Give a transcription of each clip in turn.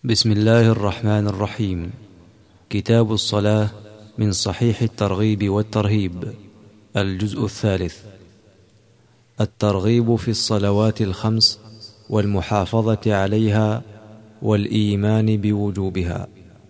بسم الله الرحمن الرحيم. كتاب الصلاة من صحيح الترغيب والترهيب، الجزء الثالث. الترغيب في الصلوات الخمس والمحافظة عليها والإيمان بوجوبها.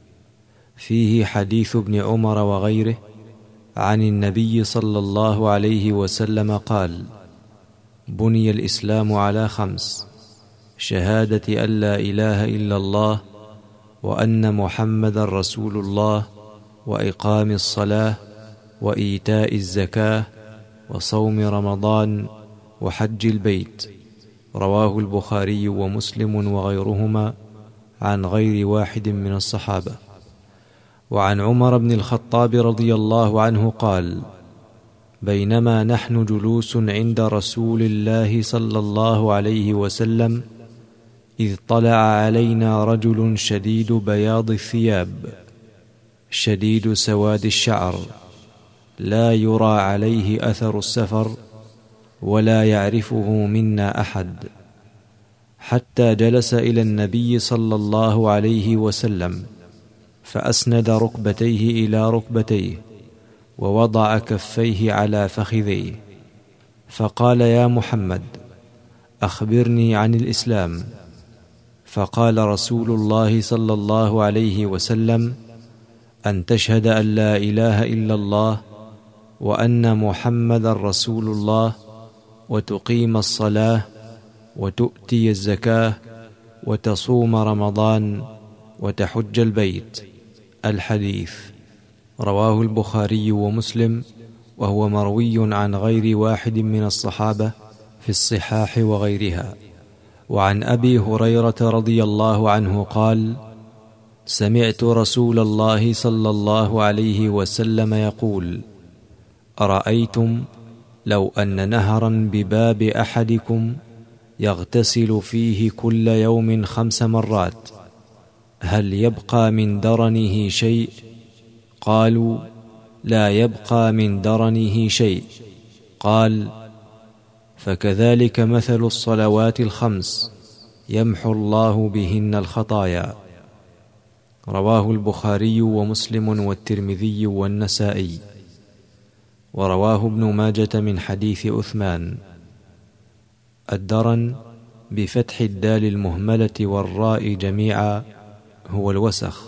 فيه حديث ابن عمر وغيره عن النبي صلى الله عليه وسلم قال: بني الإسلام على خمس: شهادة أن لا إله إلا الله وأن محمدا رسول الله، وإقام الصلاة، وإيتاء الزكاة، وصوم رمضان، وحج البيت. رواه البخاري ومسلم وغيرهما عن غير واحد من الصحابة. وعن عمر بن الخطاب رضي الله عنه قال: بينما نحن جلوس عند رسول الله صلى الله عليه وسلم إذ طلع علينا رجل شديد بياض الثياب شديد سواد الشعر، لا يرى عليه أثر السفر ولا يعرفه منا أحد، حتى جلس إلى النبي صلى الله عليه وسلم فأسند ركبتيه إلى ركبتيه ووضع كفيه على فخذيه، فقال: يا محمد، أخبرني عن الإسلام. فقال رسول الله صلى الله عليه وسلم: أن تشهد أن لا إله إلا الله وأن محمدا رسول الله، وتقيم الصلاة، وتؤتي الزكاة، وتصوم رمضان، وتحج البيت. الحديث رواه البخاري ومسلم، وهو مروي عن غير واحد من الصحابة في الصحاح وغيرها. وعن أبي هريرة رضي الله عنه قال: سمعت رسول الله صلى الله عليه وسلم يقول: أرأيتم لو أن نهرا بباب أحدكم يغتسل فيه كل يوم 5 مرات، هل يبقى من درنه شيء؟ قالوا: لا يبقى من درنه شيء. قال: فكذلك مثل الصلوات الخمس يمحو الله بهن الخطايا. رواه البخاري ومسلم والترمذي والنسائي. ورواه ابن ماجة من حديث عثمان. الدرن بفتح الدال المهملة والراء جميعا هو الوسخ.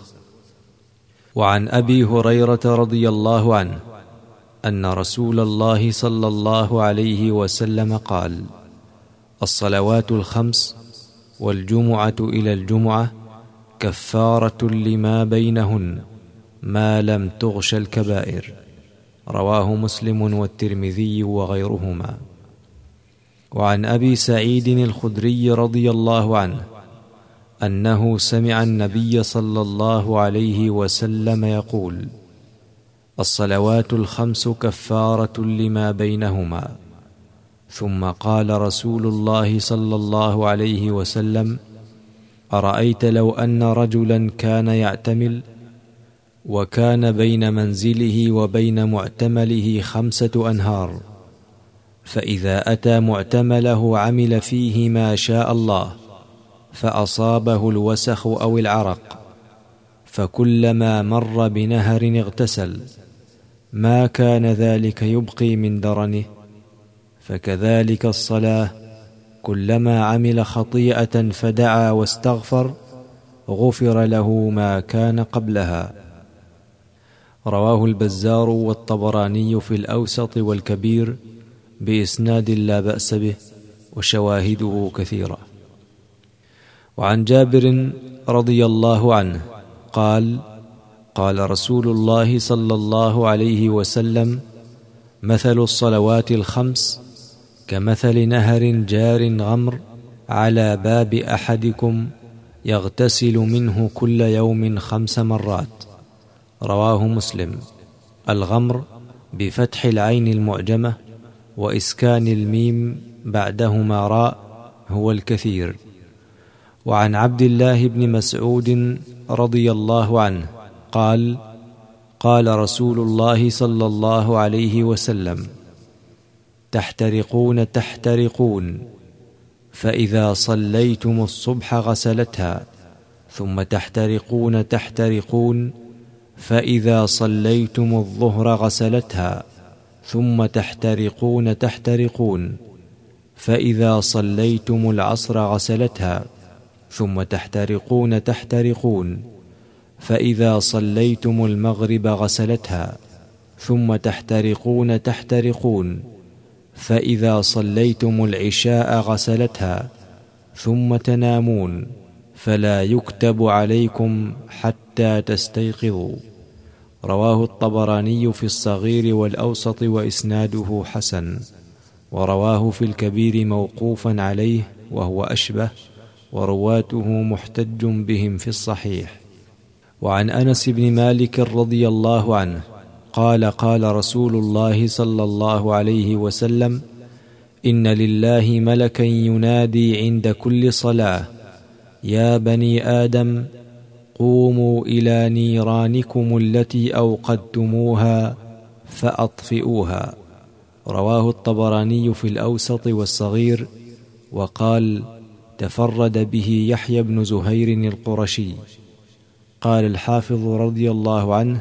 وعن أبي هريرة رضي الله عنه أن رسول الله صلى الله عليه وسلم قال: الصلوات الخمس والجمعة إلى الجمعة كفارة لما بينهن ما لم تغش الكبائر. رواه مسلم والترمذي وغيرهما. وعن أبي سعيد الخدري رضي الله عنه أنه سمع النبي صلى الله عليه وسلم يقول: الصلوات الخمس كفارة لما بينهما. ثم قال رسول الله صلى الله عليه وسلم: أرأيت لو أن رجلا كان يعتمل وكان بين منزله وبين معتمله 5 أنهار، فإذا أتى معتمله عمل فيه ما شاء الله، فأصابه الوسخ أو العرق، فكلما مر بنهر اغتسل، ما كان ذلك يبقي من درنه. فكذلك الصلاة، كلما عمل خطيئة فدعا واستغفر غفر له ما كان قبلها. رواه البزار والطبراني في الأوسط والكبير بإسناد لا بأس به، وشواهده كثيرة. وعن جابر رضي الله عنه قال: قال رسول الله صلى الله عليه وسلم: مثل الصلوات الخمس كمثل نهر جار غمر على باب أحدكم يغتسل منه كل يوم 5 مرات. رواه مسلم. الغمر بفتح العين المعجمة وإسكان الميم بعدهما راء هو الكثير. وعن عبد الله بن مسعود رضي الله عنه قال: قال رسول الله صلى الله عليه وسلم: تحترقون تحترقون، فإذا صليتم الصبح غسلتها، ثم تحترقون فإذا صليتم الظهر غسلتها، ثم تحترقون فإذا صليتم العصر غسلتها، ثم تحترقون فإذا صليتم المغرب غسلتها، ثم تحترقون فإذا صليتم العشاء غسلتها، ثم تنامون فلا يكتب عليكم حتى تستيقظوا. رواه الطبراني في الصغير والأوسط وإسناده حسن، ورواه في الكبير موقوفا عليه وهو أشبه، ورواته محتج بهم في الصحيح. وعن أنس بن مالك رضي الله عنه قال: قال رسول الله صلى الله عليه وسلم: إن لله ملكا ينادي عند كل صلاة: يا بني آدم قوموا إلى نيرانكم التي أوقدتموها فأطفئوها. رواه الطبراني في الأوسط والصغير، وقال: تفرد به يحيى بن زهير القرشي. قال الحافظ رضي الله عنه: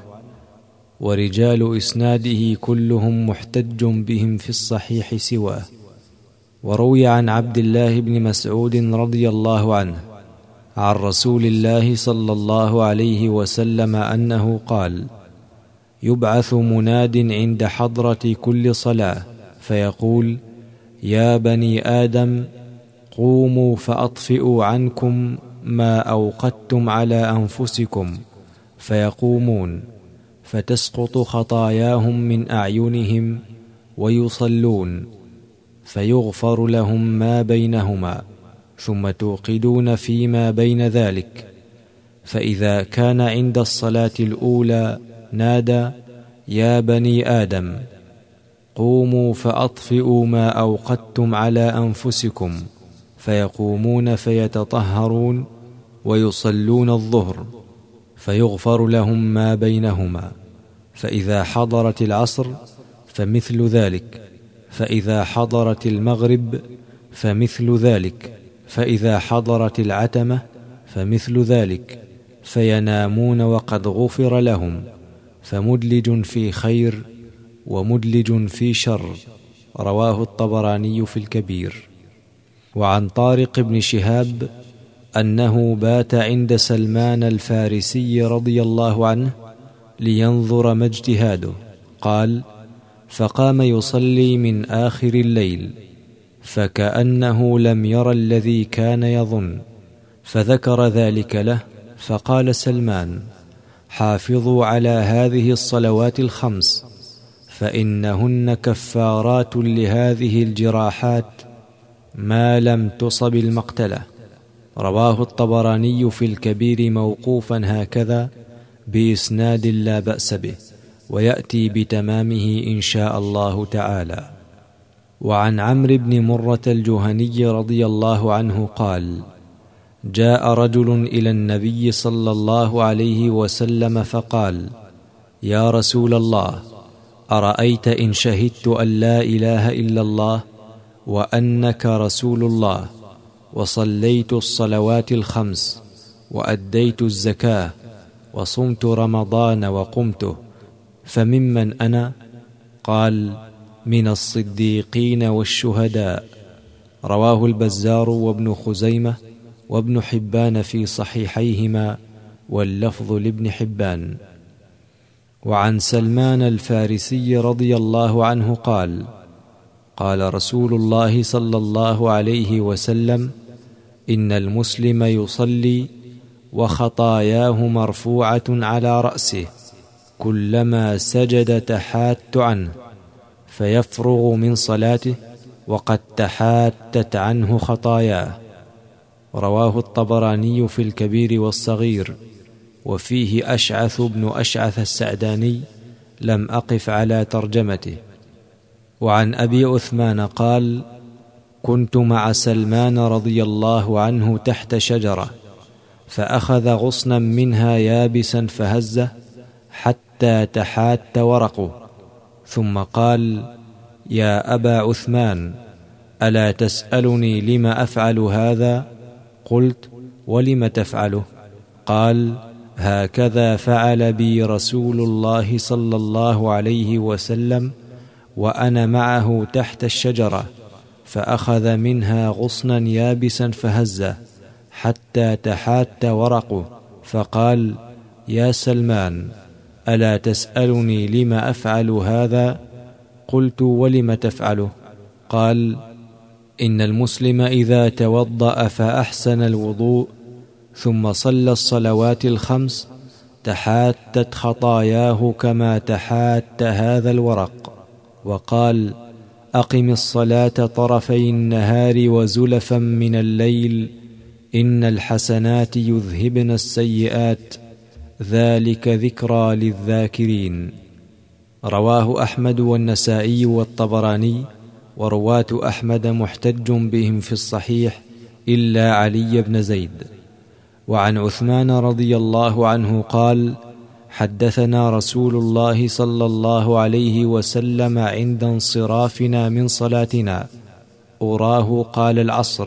ورجال إسناده كلهم محتج بهم في الصحيح سواه. وروي عن عبد الله بن مسعود رضي الله عنه عن رسول الله صلى الله عليه وسلم أنه قال: يبعث مناد عند حضرة كل صلاة فيقول: يا بني آدم قوموا فأطفئوا عنكم ما أوقدتم على أنفسكم، فيقومون فتسقط خطاياهم من أعينهم ويصلون فيغفر لهم ما بينهما، ثم توقدون فيما بين ذلك، فإذا كان عند الصلاة الأولى نادى: يا بني آدم قوموا فأطفئوا ما أوقدتم على أنفسكم، فيقومون فيتطهرون ويصلون الظهر فيغفر لهم ما بينهما، فإذا حضرت العصر فمثل ذلك، فإذا حضرت المغرب فمثل ذلك، فإذا حضرت العتمة فمثل ذلك، فينامون وقد غفر لهم، فمدلج في خير ومدلج في شر. رواه الطبراني في الكبير. وعن طارق بن شهاب أنه بات عند سلمان الفارسي رضي الله عنه لينظر ما اجتهاده. قال: فقام يصلي من آخر الليل فكأنه لم ير الذي كان يظن، فذكر ذلك له، فقال سلمان: حافظوا على هذه الصلوات الخمس فإنهن كفارات لهذه الجراحات ما لم تصب المقتلة. رواه الطبراني في الكبير موقوفا هكذا بإسناد لا بأس به، ويأتي بتمامه إن شاء الله تعالى. وعن عمرو بن مرة الجهني رضي الله عنه قال: جاء رجل إلى النبي صلى الله عليه وسلم فقال: يا رسول الله، أرأيت إن شهدت أن لا إله إلا الله وأنك رسول الله، وصليت الصلوات الخمس، وأديت الزكاة، وصمت رمضان وقمته، فممن أنا؟ قال: من الصديقين والشهداء. رواه البزار وابن خزيمة وابن حبان في صحيحيهما، واللفظ لابن حبان. وعن سلمان الفارسي رضي الله عنه قال: قال رسول الله صلى الله عليه وسلم: إن المسلم يصلي وخطاياه مرفوعة على رأسه، كلما سجد تحات عنه، فيفرغ من صلاته وقد تحاتت عنه خطاياه. رواه الطبراني في الكبير والصغير، وفيه أشعث بن أشعث السعداني، لم أقف على ترجمته. وعن أبي عثمان قال: كنت مع سلمان رضي الله عنه تحت شجرة، فأخذ غصنا منها يابسا فهزه حتى تحات ورقه، ثم قال: يا أبا عثمان، ألا تسألني لم أفعل هذا؟ قلت: ولم تفعله؟ قال: هكذا فعل بي رسول الله صلى الله عليه وسلم وأنا معه تحت الشجرة، فأخذ منها غصنا يابسا فهزه حتى تحات ورقه، فقال: يا سلمان، ألا تسألني لم أفعل هذا؟ قلت: ولم تفعله؟ قال: إن المسلم إذا توضأ فأحسن الوضوء ثم صلى الصلوات الخمس تحاتت خطاياه كما تحات هذا الورق. وقال: أقم الصلاة طرفي النهار وزلفا من الليل، إن الحسنات يذهبن السيئات، ذلك ذكرى للذاكرين. رواه أحمد والنسائي والطبراني، ورواة أحمد محتج بهم في الصحيح إلا علي بن زيد. وعن عثمان رضي الله عنه قال: حدثنا رسول الله صلى الله عليه وسلم عند انصرافنا من صلاتنا، أراه قال العصر،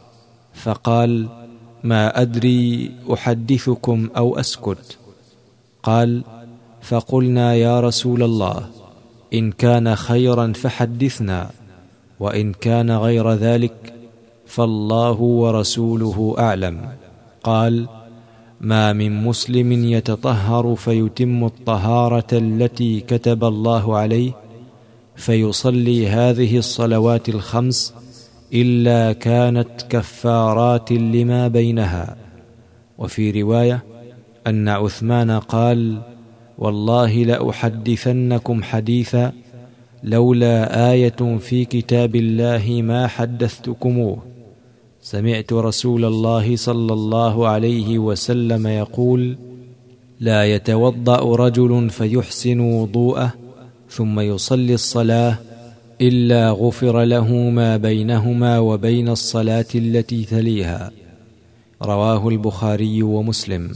فقال: ما أدري أحدثكم أو أسكت. قال: فقلنا: يا رسول الله، إن كان خيرا فحدثنا، وإن كان غير ذلك فالله ورسوله أعلم. قال: ما من مسلم يتطهر فيتم الطهارة التي كتب الله عليه فيصلي هذه الصلوات الخمس إلا كانت كفارات لما بينها. وفي رواية أن عثمان قال: والله لأحدثنكم حديثا لولا آية في كتاب الله ما حدثتكموه. سمعت رسول الله صلى الله عليه وسلم يقول: لا يتوضأ رجل فيحسن وضوءه ثم يصلي الصلاة إلا غفر له ما بينهما وبين الصلاة التي تليها. رواه البخاري ومسلم.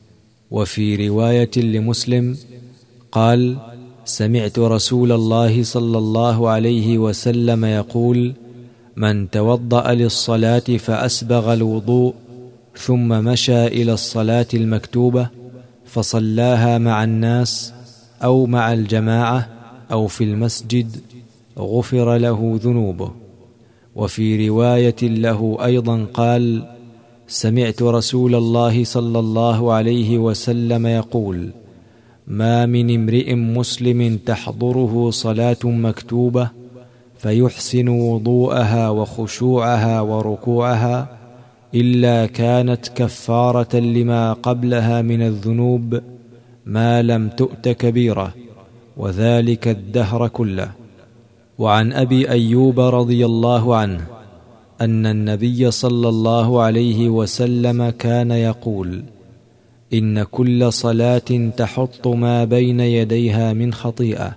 وفي رواية لمسلم قال: سمعت رسول الله صلى الله عليه وسلم يقول: من توضأ للصلاة فأسبغ الوضوء ثم مشى إلى الصلاة المكتوبة فصلاها مع الناس أو مع الجماعة أو في المسجد غفر له ذنوبه. وفي رواية له أيضا قال: سمعت رسول الله صلى الله عليه وسلم يقول: ما من امرئ مسلم تحضره صلاة مكتوبة فيحسن وضوءها وخشوعها وركوعها إلا كانت كفارة لما قبلها من الذنوب ما لم تؤت كبيرة، وذلك الدهر كله. وعن أبي أيوب رضي الله عنه أن النبي صلى الله عليه وسلم كان يقول: إن كل صلاة تحط ما بين يديها من خطيئة.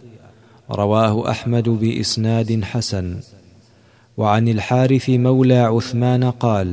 رواه أحمد بإسناد حسن. وعن الحارث مولى عثمان قال: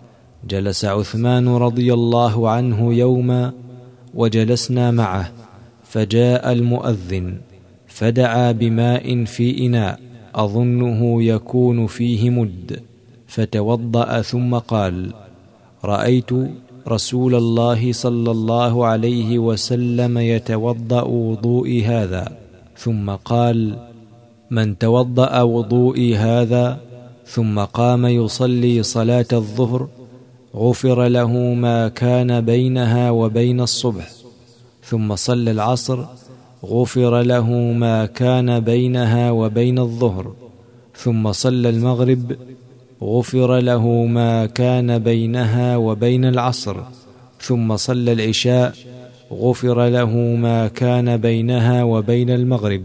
جلس عثمان رضي الله عنه يوما وجلسنا معه، فجاء المؤذن فدعا بماء في إناء أظنه يكون فيه مد، فتوضأ ثم قال: رأيت رسول الله صلى الله عليه وسلم يتوضأ وضوئي هذا، ثم قال: من توضأ وضوئي هذا ثم قام يصلي صلاة الظهر غفر له ما كان بينها وبين الصبح، ثم صلى العصر غفر له ما كان بينها وبين الظهر، ثم صلى المغرب غفر له ما كان بينها وبين العصر، ثم صلى العشاء غفر له ما كان بينها وبين المغرب،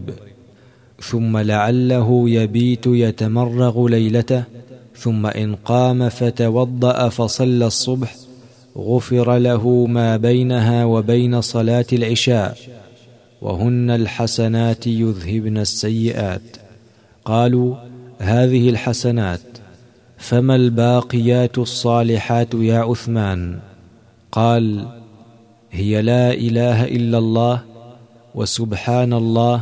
ثم لعله يبيت يتمرغ ليلته، ثم إن قام فتوضأ فصلى الصبح غفر له ما بينها وبين صلاة العشاء، وهن الحسنات يذهبن السيئات. قالوا: هذه الحسنات، فما الباقيات الصالحات يا عثمان؟ قال: هي لا إله إلا الله، وسبحان الله،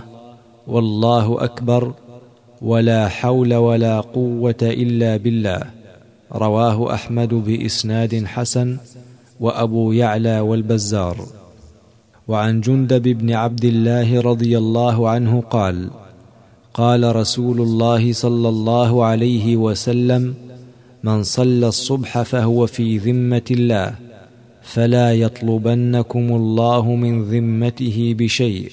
والله أكبر، ولا حول ولا قوة إلا بالله. رواه أحمد بإسناد حسن، وأبو يعلى والبزار. وعن جندب بن عبد الله رضي الله عنه قال: قال رسول الله صلى الله عليه وسلم: من صلى الصبح فهو في ذمة الله، فلا يطلبنكم الله من ذمته بشيء،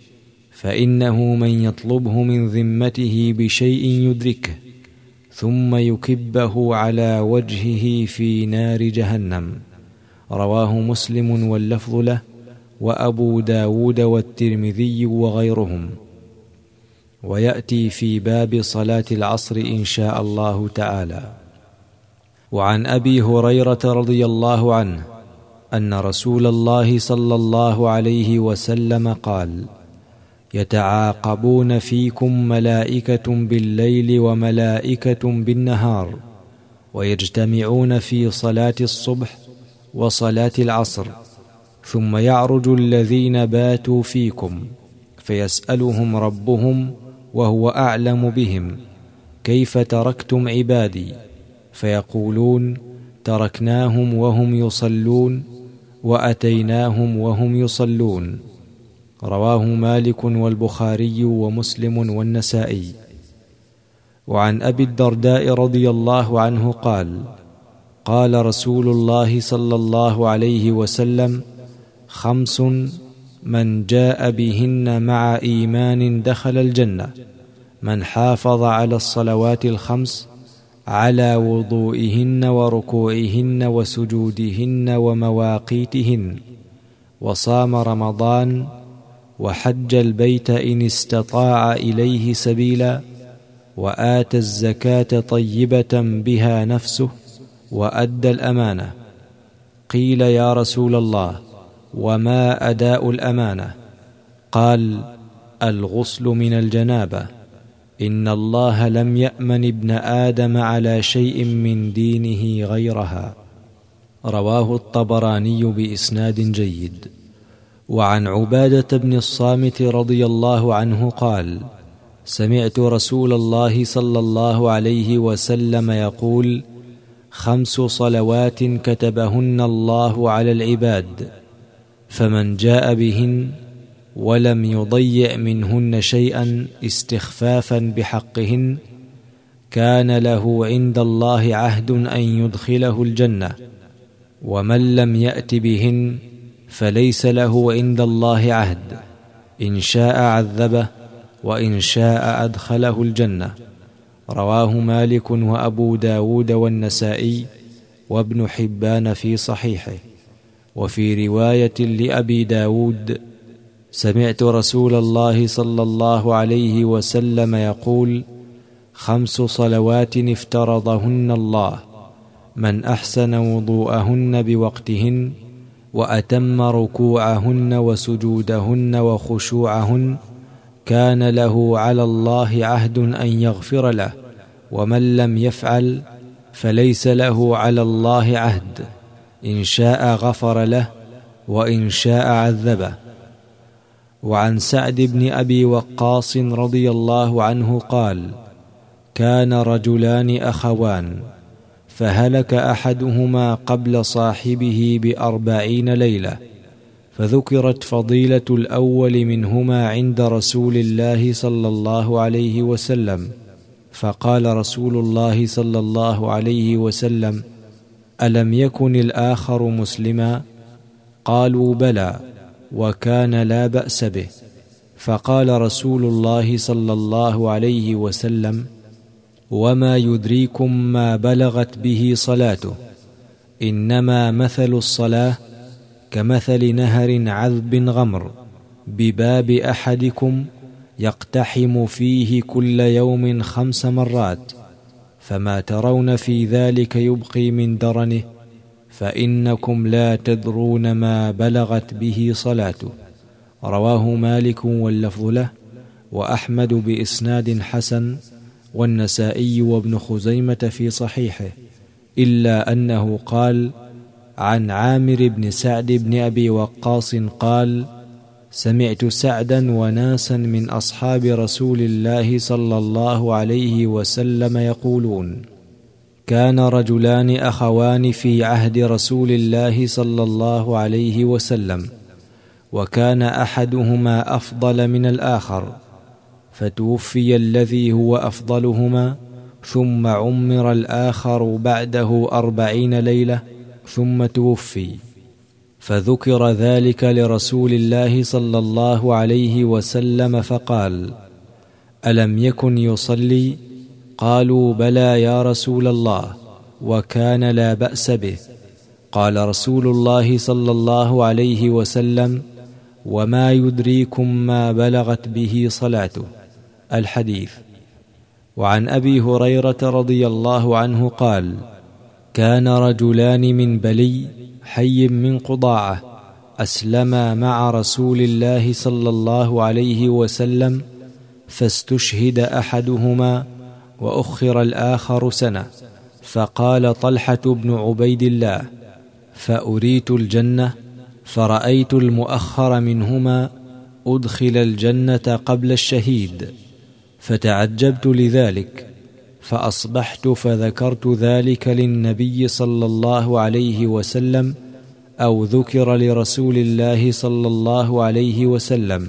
فإنه من يطلبه من ذمته بشيء يدركه ثم يكبه على وجهه في نار جهنم. رواه مسلم واللفظ له، وأبو داود والترمذي وغيرهم. ويأتي في باب صلاة العصر إن شاء الله تعالى. وعن أبي هريرة رضي الله عنه أن رسول الله صلى الله عليه وسلم قال: يتعاقبون فيكم ملائكة بالليل وملائكة بالنهار، ويجتمعون في صلاة الصبح وصلاة العصر، ثم يعرج الذين باتوا فيكم فيسألهم ربهم وهو أعلم بهم: كيف تركتم عبادي؟ فيقولون: تركناهم وهم يصلون وأتيناهم وهم يصلون. رواه مالك والبخاري ومسلم والنسائي. وعن أبي الدرداء رضي الله عنه قال: قال رسول الله صلى الله عليه وسلم: 5 من جاء بهن مع إيمان دخل الجنة: من حافظ على الصلوات ال5 على وضوئهن وركوعهن وسجودهن ومواقيتهن، وصام رمضان، وحج البيت إن استطاع إليه سبيلا، وآتى الزكاة طيبة بها نفسه، وأدى الأمانة. قيل: يا رسول الله، وما أداء الأمانة؟ قال: الغسل من الجنابة. إن الله لم يأمن ابن آدم على شيء من دينه غيرها. رواه الطبراني بإسناد جيد. وعن عبادة بن الصامت رضي الله عنه قال: سمعت رسول الله صلى الله عليه وسلم يقول: 5 صلوات كتبهن الله على العباد، فمن جاء بهن ولم يضيع منهن شيئا استخفافا بحقهن كان له عند الله عهد أن يدخله الجنة، ومن لم يأت بهن فليس له عند الله عهد، إن شاء عذبه وإن شاء أدخله الجنة. رواه مالك وأبو داود والنسائي وابن حبان في صحيحه. وفي رواية لأبي داود: سمعت رسول الله صلى الله عليه وسلم يقول: 5 صلوات افترضهن الله، من أحسن وضوءهن بوقتهن، وأتم ركوعهن وسجودهن وخشوعهن، كان له على الله عهد أن يغفر له، ومن لم يفعل فليس له على الله عهد، إن شاء غفر له وإن شاء عذبه. وعن سعد بن أبي وقاص رضي الله عنه قال: كان رجلان أخوان، فهلك أحدهما قبل صاحبه ب40 ليلة، فذكرت فضيلة الأول منهما عند رسول الله صلى الله عليه وسلم، فقال رسول الله صلى الله عليه وسلم: ألم يكن الآخر مسلما؟ قالوا: بلى، وكان لا بأس به. فقال رسول الله صلى الله عليه وسلم: وما يدريكم ما بلغت به صلاته؟ إنما مثل الصلاة كمثل نهر عذب غمر بباب أحدكم يقتحم فيه كل يوم 5 مرات، فما ترون في ذلك يبقي من درنه، فإنكم لا تدرون ما بلغت به صلاته. رواه مالك واللفظ له، وأحمد بإسناد حسن، والنسائي وابن خزيمة في صحيحه، إلا أنه قال: عن عامر بن سعد بن أبي وقاص قال: سمعت سعدا وناسا من أصحاب رسول الله صلى الله عليه وسلم يقولون: كان رجلان أخوان في عهد رسول الله صلى الله عليه وسلم، وكان أحدهما أفضل من الآخر، فتوفي الذي هو أفضلهما، ثم عمر الآخر بعده 40 ليلة ثم توفي. فذكر ذلك لرسول الله صلى الله عليه وسلم فقال: ألم يكن يصلي؟ قالوا: بلى يا رسول الله، وكان لا بأس به. قال رسول الله صلى الله عليه وسلم: وما يدريكم ما بلغت به صلاته. الحديث. وعن أبي هريرة رضي الله عنه قال: كان رجلان من بلي حي من قضاعة أسلما مع رسول الله صلى الله عليه وسلم، فاستشهد أحدهما وأخر الآخر سنة. فقال طلحة بن عبيد الله: فأريت الجنة فرأيت المؤخر منهما أدخل الجنة قبل الشهيد، فتعجبت لذلك، فأصبحت فذكرت ذلك للنبي صلى الله عليه وسلم، أو ذكر لرسول الله صلى الله عليه وسلم،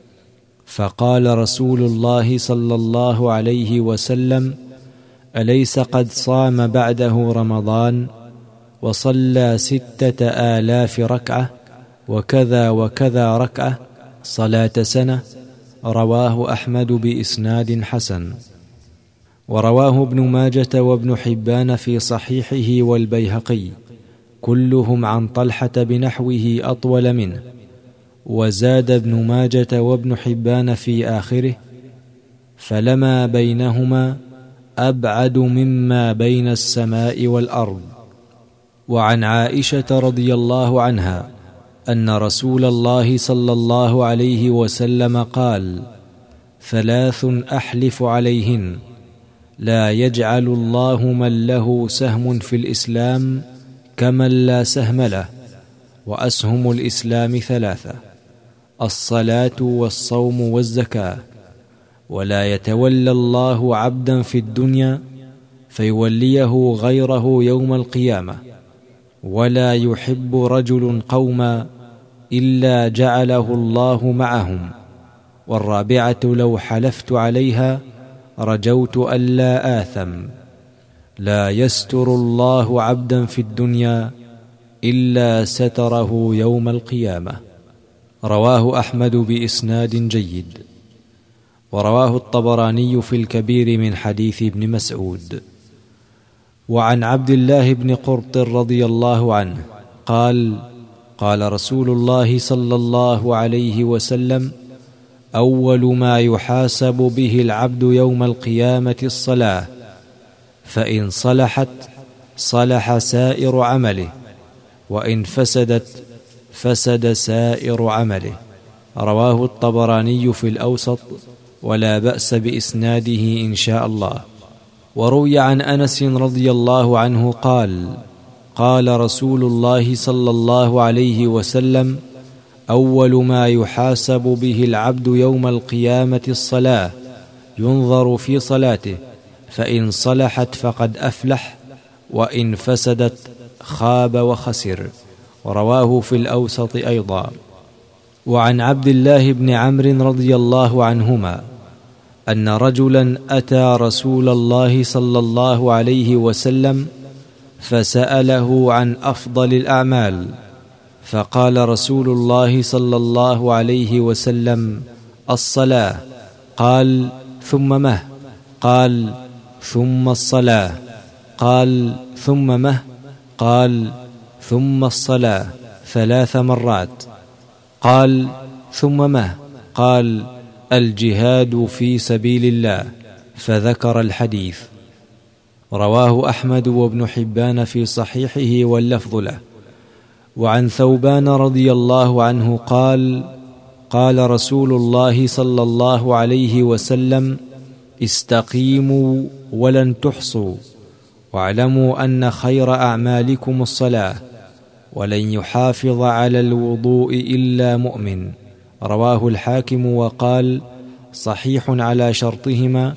فقال رسول الله صلى الله عليه وسلم: أليس قد صام بعده رمضان وصلى 6000 ركعة وكذا وكذا ركعة صلاة سنة؟ رواه أحمد بإسناد حسن. ورواه ابن ماجة وابن حبان في صحيحه والبيهقي، كلهم عن طلحة بنحوه أطول منه. وزاد ابن ماجة وابن حبان في آخره: فلما بينهما أبعد مما بين السماء والأرض. وعن عائشة رضي الله عنها أن رسول الله صلى الله عليه وسلم قال: 3 أحلف عليهن: لا يجعل الله من له سهم في الإسلام كمن لا سهم له. وأسهم الإسلام 3: الصلاة والصوم والزكاة. ولا يتولى الله عبدا في الدنيا فيوليه غيره يوم القيامة، ولا يحب رجل قوما إلا جعله الله معهم. والرابعة: لو حلفت عليها رجوت ألا آثم. لا يستر الله عبدا في الدنيا إلا ستره يوم القيامة. رواه أحمد بإسناد جيد. ورواه الطبراني في الكبير من حديث ابن مسعود. وعن عبد الله بن قرط رضي الله عنه قال: قال رسول الله صلى الله عليه وسلم: أول ما يحاسب به العبد يوم القيامة الصلاة، فإن صلحت صلح سائر عمله، وإن فسدت فسد سائر عمله. رواه الطبراني في الأوسط، ولا بأس بإسناده إن شاء الله. وروي عن أنس رضي الله عنه قال: قال رسول الله صلى الله عليه وسلم: أول ما يحاسب به العبد يوم القيامة الصلاة، ينظر في صلاته، فإن صلحت فقد أفلح، وإن فسدت خاب وخسر. ورواه في الأوسط أيضا. وعن عبد الله بن عمرو رضي الله عنهما أن رجلا أتى رسول الله صلى الله عليه وسلم فسأله عن أفضل الأعمال، فقال رسول الله صلى الله عليه وسلم: الصلاة. قال: ثم مه؟ قال: ثم الصلاة. قال: ثم مه؟ قال: ثم الصلاة 3 مرات. قال: ثم مه؟ قال: الجهاد في سبيل الله. فذكر الحديث. رواه أحمد وابن حبان في صحيحه واللفظ له. وعن ثوبان رضي الله عنه قال: قال رسول الله صلى الله عليه وسلم: استقيموا ولن تحصوا، واعلموا أن خير أعمالكم الصلاة، ولن يحافظ على الوضوء إلا مؤمن. رواه الحاكم وقال: صحيح على شرطهما،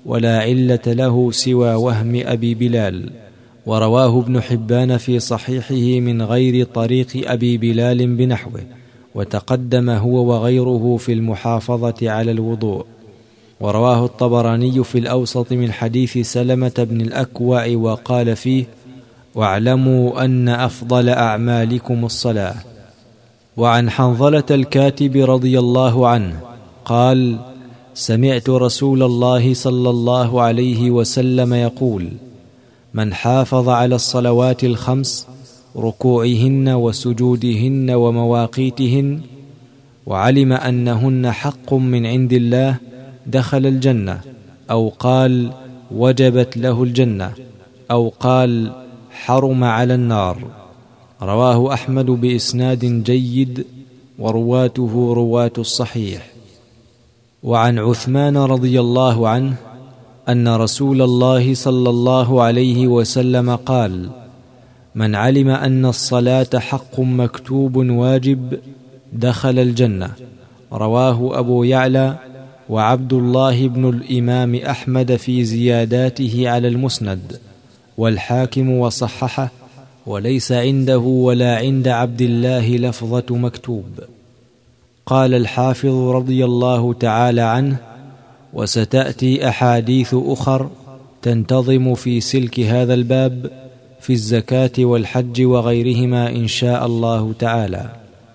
ولا علة له سوى وهم أبي بلال. ورواه ابن حبان في صحيحه من غير طريق أبي بلال بنحوه، وتقدم هو وغيره في المحافظة على الوضوء. ورواه الطبراني في الأوسط من حديث سلمة بن الأكوع وقال فيه: واعلموا أن أفضل أعمالكم الصلاة. وعن حنظلة الكاتب رضي الله عنه قال: سمعت رسول الله صلى الله عليه وسلم يقول: من حافظ على الصلوات الخمس، ركوعهن وسجودهن ومواقيتهن، وعلم أنهن حق من عند الله، دخل الجنة، أو قال وجبت له الجنة، أو قال حرم على النار. رواه أحمد بإسناد جيد، ورواته رواة الصحيح. وعن عثمان رضي الله عنه أن رسول الله صلى الله عليه وسلم قال: من علم أن الصلاة حق مكتوب واجب دخل الجنة. رواه أبو يعلى وعبد الله بن الإمام أحمد في زياداته على المسند، والحاكم وصححه، وليس عنده ولا عند عبد الله لفظة مكتوب. قال الحافظ رضي الله تعالى عنه: وستأتي أحاديث أخر تنتظم في سلك هذا الباب في الزكاة والحج وغيرهما إن شاء الله تعالى.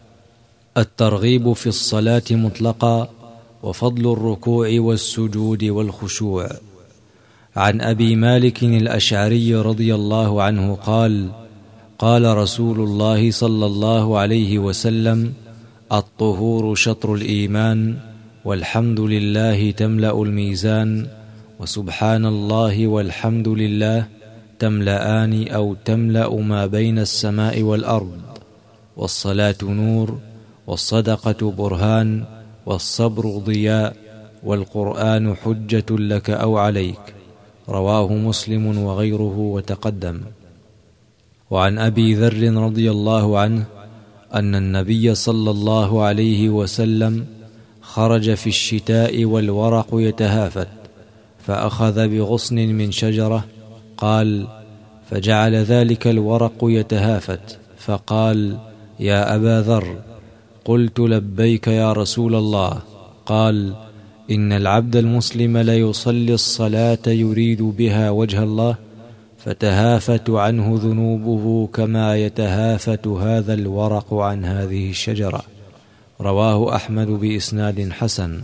الترغيب في الصلاة مطلقا، وفضل الركوع والسجود والخشوع. عن أبي مالك الأشعري رضي الله عنه قال: قال رسول الله صلى الله عليه وسلم: الطهور شطر الإيمان، والحمد لله تملأ الميزان، وسبحان الله والحمد لله تملأان أو تملأ ما بين السماء والأرض. والصلاة نور، والصدقة برهان، والصبر ضياء، والقرآن حجة لك أو عليك. رواه مسلم وغيره وتقدم. وعن أبي ذر رضي الله عنه أن النبي صلى الله عليه وسلم خرج في الشتاء والورق يتهافت، فأخذ بغصن من شجرة، قال: فجعل ذلك الورق يتهافت، فقال: يا أبا ذر. قلت: لبيك يا رسول الله. قال: إن العبد المسلم ليصلي الصلاة يريد بها وجه الله، فتهافت عنه ذنوبه كما يتهافت هذا الورق عن هذه الشجرة. رواه أحمد بإسناد حسن.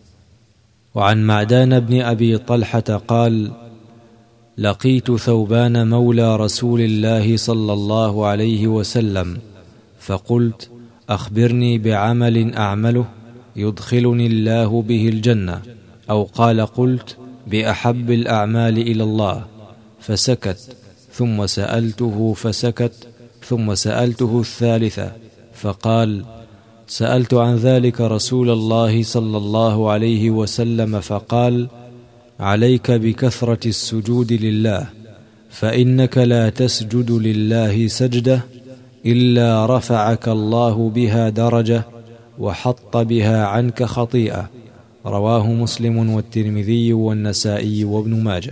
وعن معدان بن أبي طلحة قال: لقيت ثوبان مولى رسول الله صلى الله عليه وسلم، فقلت: أخبرني بعمل أعمله يدخلني الله به الجنة، أو قال: قلت: بأحب الأعمال إلى الله، فسكت، ثم سألته فسكت، ثم سألته الثالثة، فقال: سألت عن ذلك رسول الله صلى الله عليه وسلم، فقال: عليك بكثرة السجود لله، فإنك لا تسجد لله سجدة إلا رفعك الله بها درجة وحط بها عنك خطيئة. رواه مسلم والترمذي والنسائي وابن ماجه.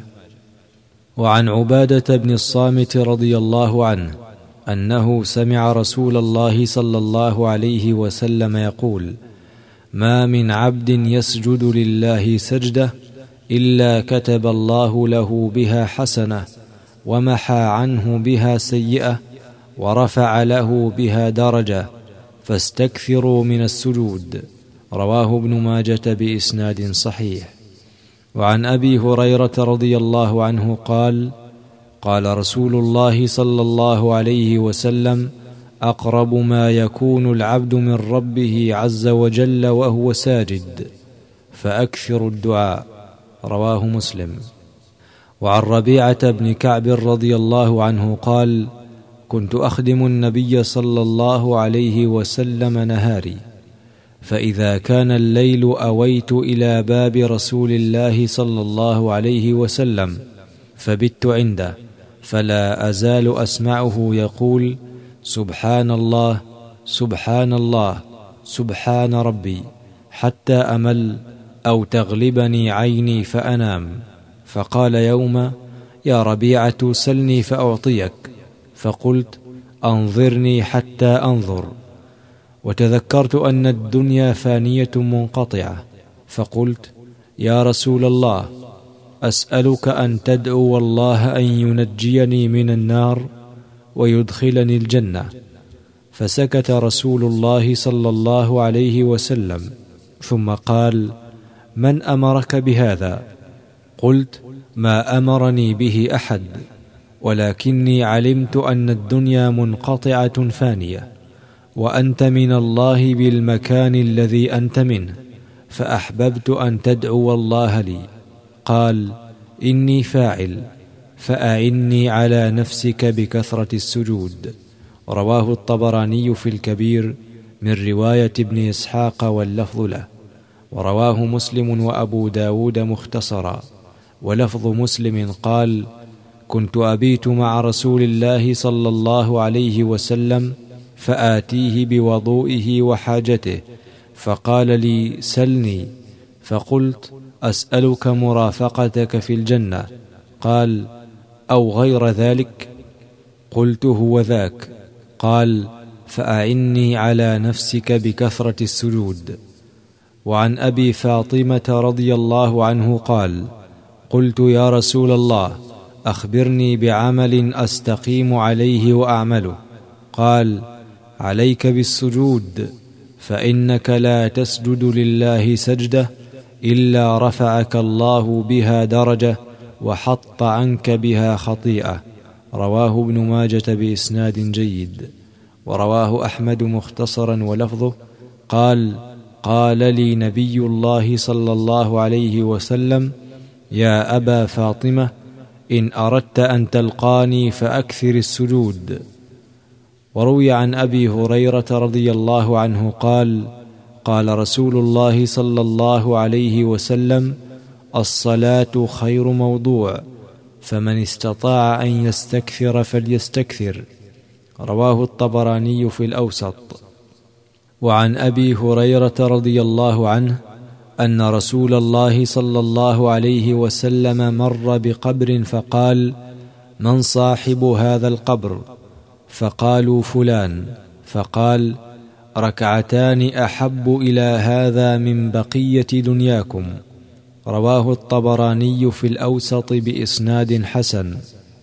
وعن عبادة بن الصامت رضي الله عنه أنه سمع رسول الله صلى الله عليه وسلم يقول: ما من عبد يسجد لله سجدة إلا كتب الله له بها حسنة، ومحى عنه بها سيئة، ورفع له بها درجة، فاستكثروا من السجود. رواه ابن ماجة بإسناد صحيح. وعن أبي هريرة رضي الله عنه قال: قال رسول الله صلى الله عليه وسلم: أقرب ما يكون العبد من ربه عز وجل وهو ساجد، فأكثر الدعاء. رواه مسلم. وعن ربيعة بن كعب رضي الله عنه قال: كنت أخدم النبي صلى الله عليه وسلم نهاري، فإذا كان الليل أويت إلى باب رسول الله صلى الله عليه وسلم، فبت عنده، فلا أزال أسمعه يقول: سبحان الله، سبحان الله، سبحان ربي، حتى أمل أو تغلبني عيني فأنام. فقال يوما: يا ربيعة سلني فأعطيك. فقلت: أنظرني حتى أنظر. وتذكرت أن الدنيا فانية منقطعة، فقلت: يا رسول الله، أسألك أن تدعو الله أن ينجيني من النار ويدخلني الجنة. فسكت رسول الله صلى الله عليه وسلم، ثم قال: من أمرك بهذا؟ قلت: ما أمرني به أحد، ولكني علمت أن الدنيا منقطعة فانية، وأنت من الله بالمكان الذي أنت منه، فأحببت أن تدعو الله لي. قال: إني فاعل، فأعني على نفسك بكثرة السجود. رواه الطبراني في الكبير من رواية ابن إسحاق واللفظ له، ورواه مسلم وأبو داود مختصرا. ولفظ مسلم قال: كنت أبيت مع رسول الله صلى الله عليه وسلم فآتيه بوضوئه وحاجته، فقال لي: سلني. فقلت: أسألك مرافقتك في الجنة. قال: أو غير ذلك؟ قلت: هو ذاك. قال: فأعني على نفسك بكثرة السجود. وعن أبي فاطمة رضي الله عنه قال: قلت: يا رسول الله، أخبرني بعمل أستقيم عليه وأعمله. قال: عليك بالسجود، فإنك لا تسجد لله سجدة إلا رفعك الله بها درجة وحط عنك بها خطيئة. رواه ابن ماجة بإسناد جيد. ورواه أحمد مختصرا ولفظه: قال: قال لي نبي الله صلى الله عليه وسلم: يا أبا فاطمة، إن أردت أن تلقاني فأكثر السجود. وروي عن أبي هريرة رضي الله عنه قال: قال رسول الله صلى الله عليه وسلم: الصلاة خير موضوع، فمن استطاع أن يستكثر فليستكثر. رواه الطبراني في الأوسط. وعن أبي هريرة رضي الله عنه أن رسول الله صلى الله عليه وسلم مر بقبر فقال: من صاحب هذا القبر؟ فقالوا: فلان. فقال: ركعتان أحب إلى هذا من بقية دنياكم. رواه الطبراني في الأوسط بإسناد حسن.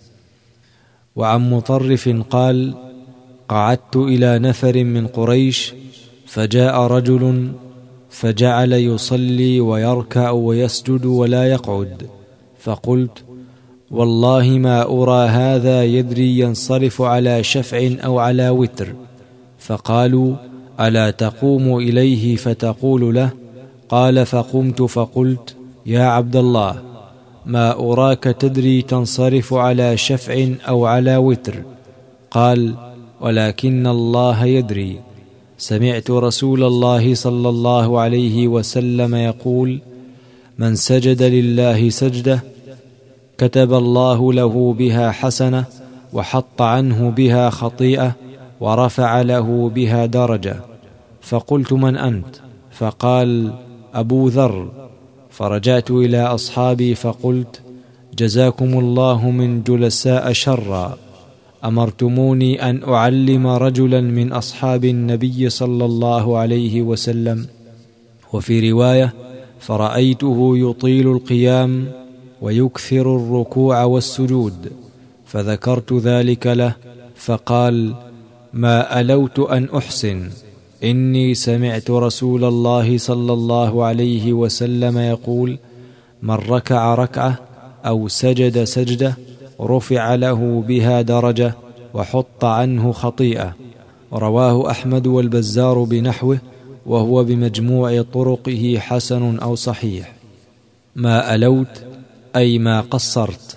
وعن مطرف قال: قعدت إلى نفر من قريش، فجاء رجل فجعل يصلي ويركع ويسجد ولا يقعد، فقلت: والله ما أرى هذا يدري ينصرف على شفع أو على وتر. فقالوا: ألا تقوم إليه فتقول له؟ قال: فقمت فقلت: يا عبد الله، ما أراك تدري تنصرف على شفع أو على وتر. قال: ولكن الله يدري. سمعت رسول الله صلى الله عليه وسلم يقول: من سجد لله سجدة كتب الله له بها حسنة وحط عنه بها خطيئة ورفع له بها درجة. فقلت: من أنت؟ فقال: أبو ذر. فرجعت إلى أصحابي فقلت: جزاكم الله من جلساء شرا، أمرتموني أن أعلم رجلا من أصحاب النبي صلى الله عليه وسلم. وفي رواية: فرأيته يطيل القيام ويكثر الركوع والسجود، فذكرت ذلك له، فقال: ما ألوت أن أحسن، إني سمعت رسول الله صلى الله عليه وسلم يقول: من ركع ركعة أو سجد سجدة رفع له بها درجة وحط عنه خطيئة. رواه أحمد والبزار بنحوه، وهو بمجموع طرقه حسن أو صحيح. ما ألوت أي ما قصرت.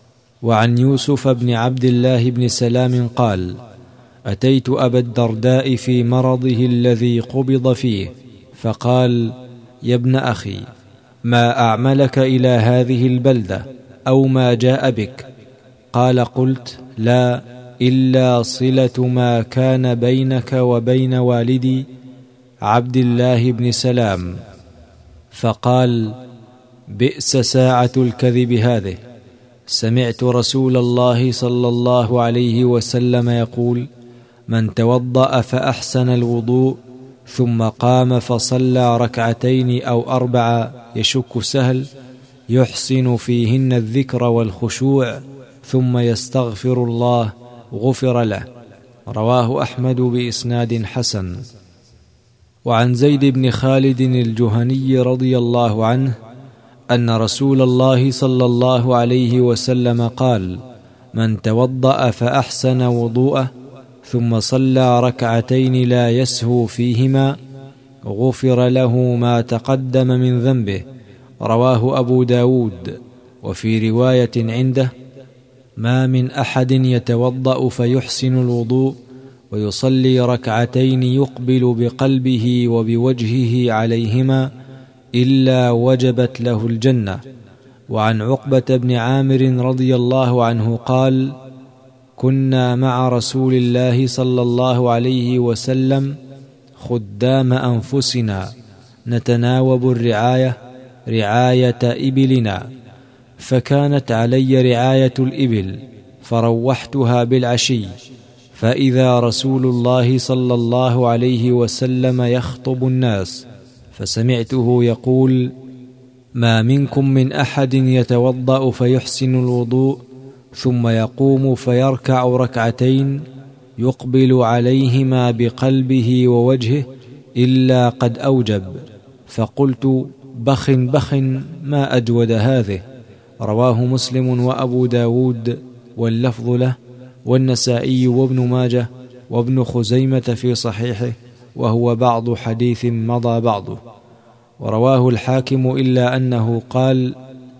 وعن يوسف بن عبد الله بن سلام قال: أتيت أبا الدرداء في مرضه الذي قبض فيه، فقال: يا ابن أخي، ما أعملك إلى هذه البلدة، أو ما جاء بك؟ قال: قلت: لا، إلا صلة ما كان بينك وبين والدي عبد الله بن سلام. فقال: بئس ساعة الكذب هذه. سمعت رسول الله صلى الله عليه وسلم يقول: من توضأ فأحسن الوضوء ثم قام فصلى ركعتين أو 4 يشك سهل يحسن فيهن الذكر والخشوع ثم يستغفر الله غفر له. رواه أحمد بإسناد حسن. وعن زيد بن خالد الجهني رضي الله عنه أن رسول الله صلى الله عليه وسلم قال: من توضأ فأحسن وضوءه ثم صلى ركعتين لا يسهو فيهما غفر له ما تقدم من ذنبه. رواه أبو داود. وفي رواية عنده: ما من أحد يتوضأ فيحسن الوضوء ويصلي ركعتين يقبل بقلبه وبوجهه عليهما إلا وجبت له الجنة. وعن عقبة بن عامر رضي الله عنه قال: كنا مع رسول الله صلى الله عليه وسلم خدام أنفسنا نتناوب الرعاية رعاية إبلنا، فكانت علي رعاية الإبل فروحتها بالعشي، فإذا رسول الله صلى الله عليه وسلم يخطب الناس، فسمعته يقول: ما منكم من أحد يتوضأ فيحسن الوضوء ثم يقوم فيركع ركعتين يقبل عليهما بقلبه ووجهه إلا قد أوجب. فقلت: بخ بخ ما أجود هذه. رواه مسلم وأبو داود واللفظ له، والنسائي وابن ماجه وابن خزيمة في صحيحه، وهو بعض حديث مضى بعضه. ورواه الحاكم إلا أنه قال: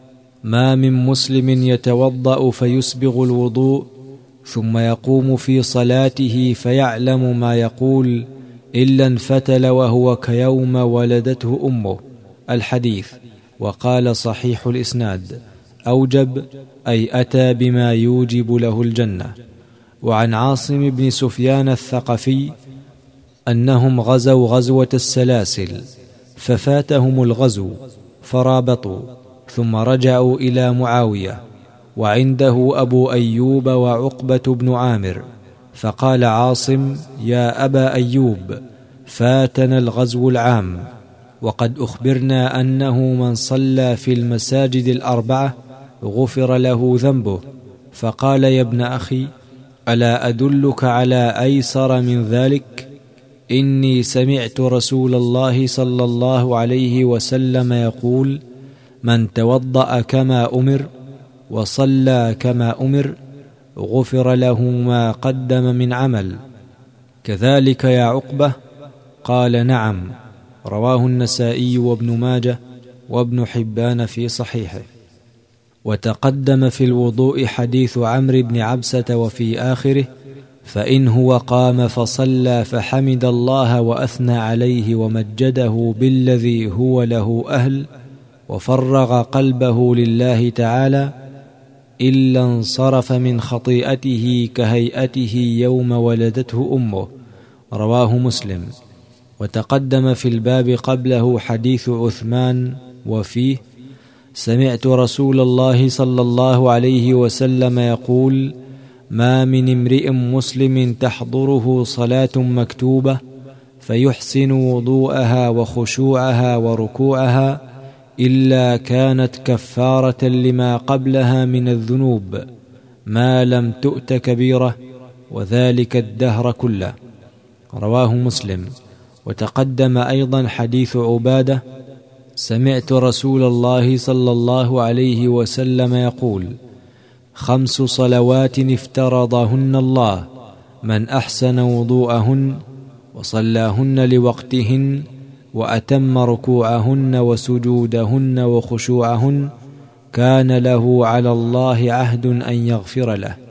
ما من مسلم يتوضأ فيسبغ الوضوء ثم يقوم في صلاته فيعلم ما يقول إلا انفتل وهو كيوم ولدته أمه. الحديث. وقال صحيح الإسناد: أوجب أي أتى بما يوجب له الجنة. وعن عاصم بن سفيان الثقفي أنهم غزوا غزوة السلاسل ففاتهم الغزو فرابطوا ثم رجعوا إلى معاوية، وعنده أبو أيوب وعقبة بن عامر، فقال عاصم: يا أبا أيوب، فاتنا الغزو العام، وقد أخبرنا أنه من صلى في المساجد 4 غفر له ذنبه. فقال: يا ابن أخي، ألا أدلك على أيسر من ذلك؟ إني سمعت رسول الله صلى الله عليه وسلم يقول: من توضأ كما أمر وصلى كما أمر غفر له ما قدم من عمل. كذلك يا عقبة؟ قال: نعم. رواه النسائي وابن ماجه وابن حبان في صحيحه. وتقدم في الوضوء حديث عمرو بن عبسة وفي آخره: فإن هو قام فصلى فحمد الله وأثنى عليه ومجده بالذي هو له أهل وفرغ قلبه لله تعالى إلا انصرف من خطيئته كهيئته يوم ولدته أمه. رواه مسلم. وتقدم في الباب قبله حديث عثمان وفيه: سمعت رسول الله صلى الله عليه وسلم يقول: ما من امرئ مسلم تحضره صلاة مكتوبة فيحسن وضوءها وخشوعها وركوعها إلا كانت كفارة لما قبلها من الذنوب ما لم تؤت كبيرة، وذلك الدهر كله. رواه مسلم. وتقدم أيضا حديث عبادة: سمعت رسول الله صلى الله عليه وسلم يقول: 5 صلوات افترضهن الله من أحسن وضوءهن وصلاهن لوقتهن وأتم ركوعهن وسجودهن وخشوعهن كان له على الله عهد أن يغفر له.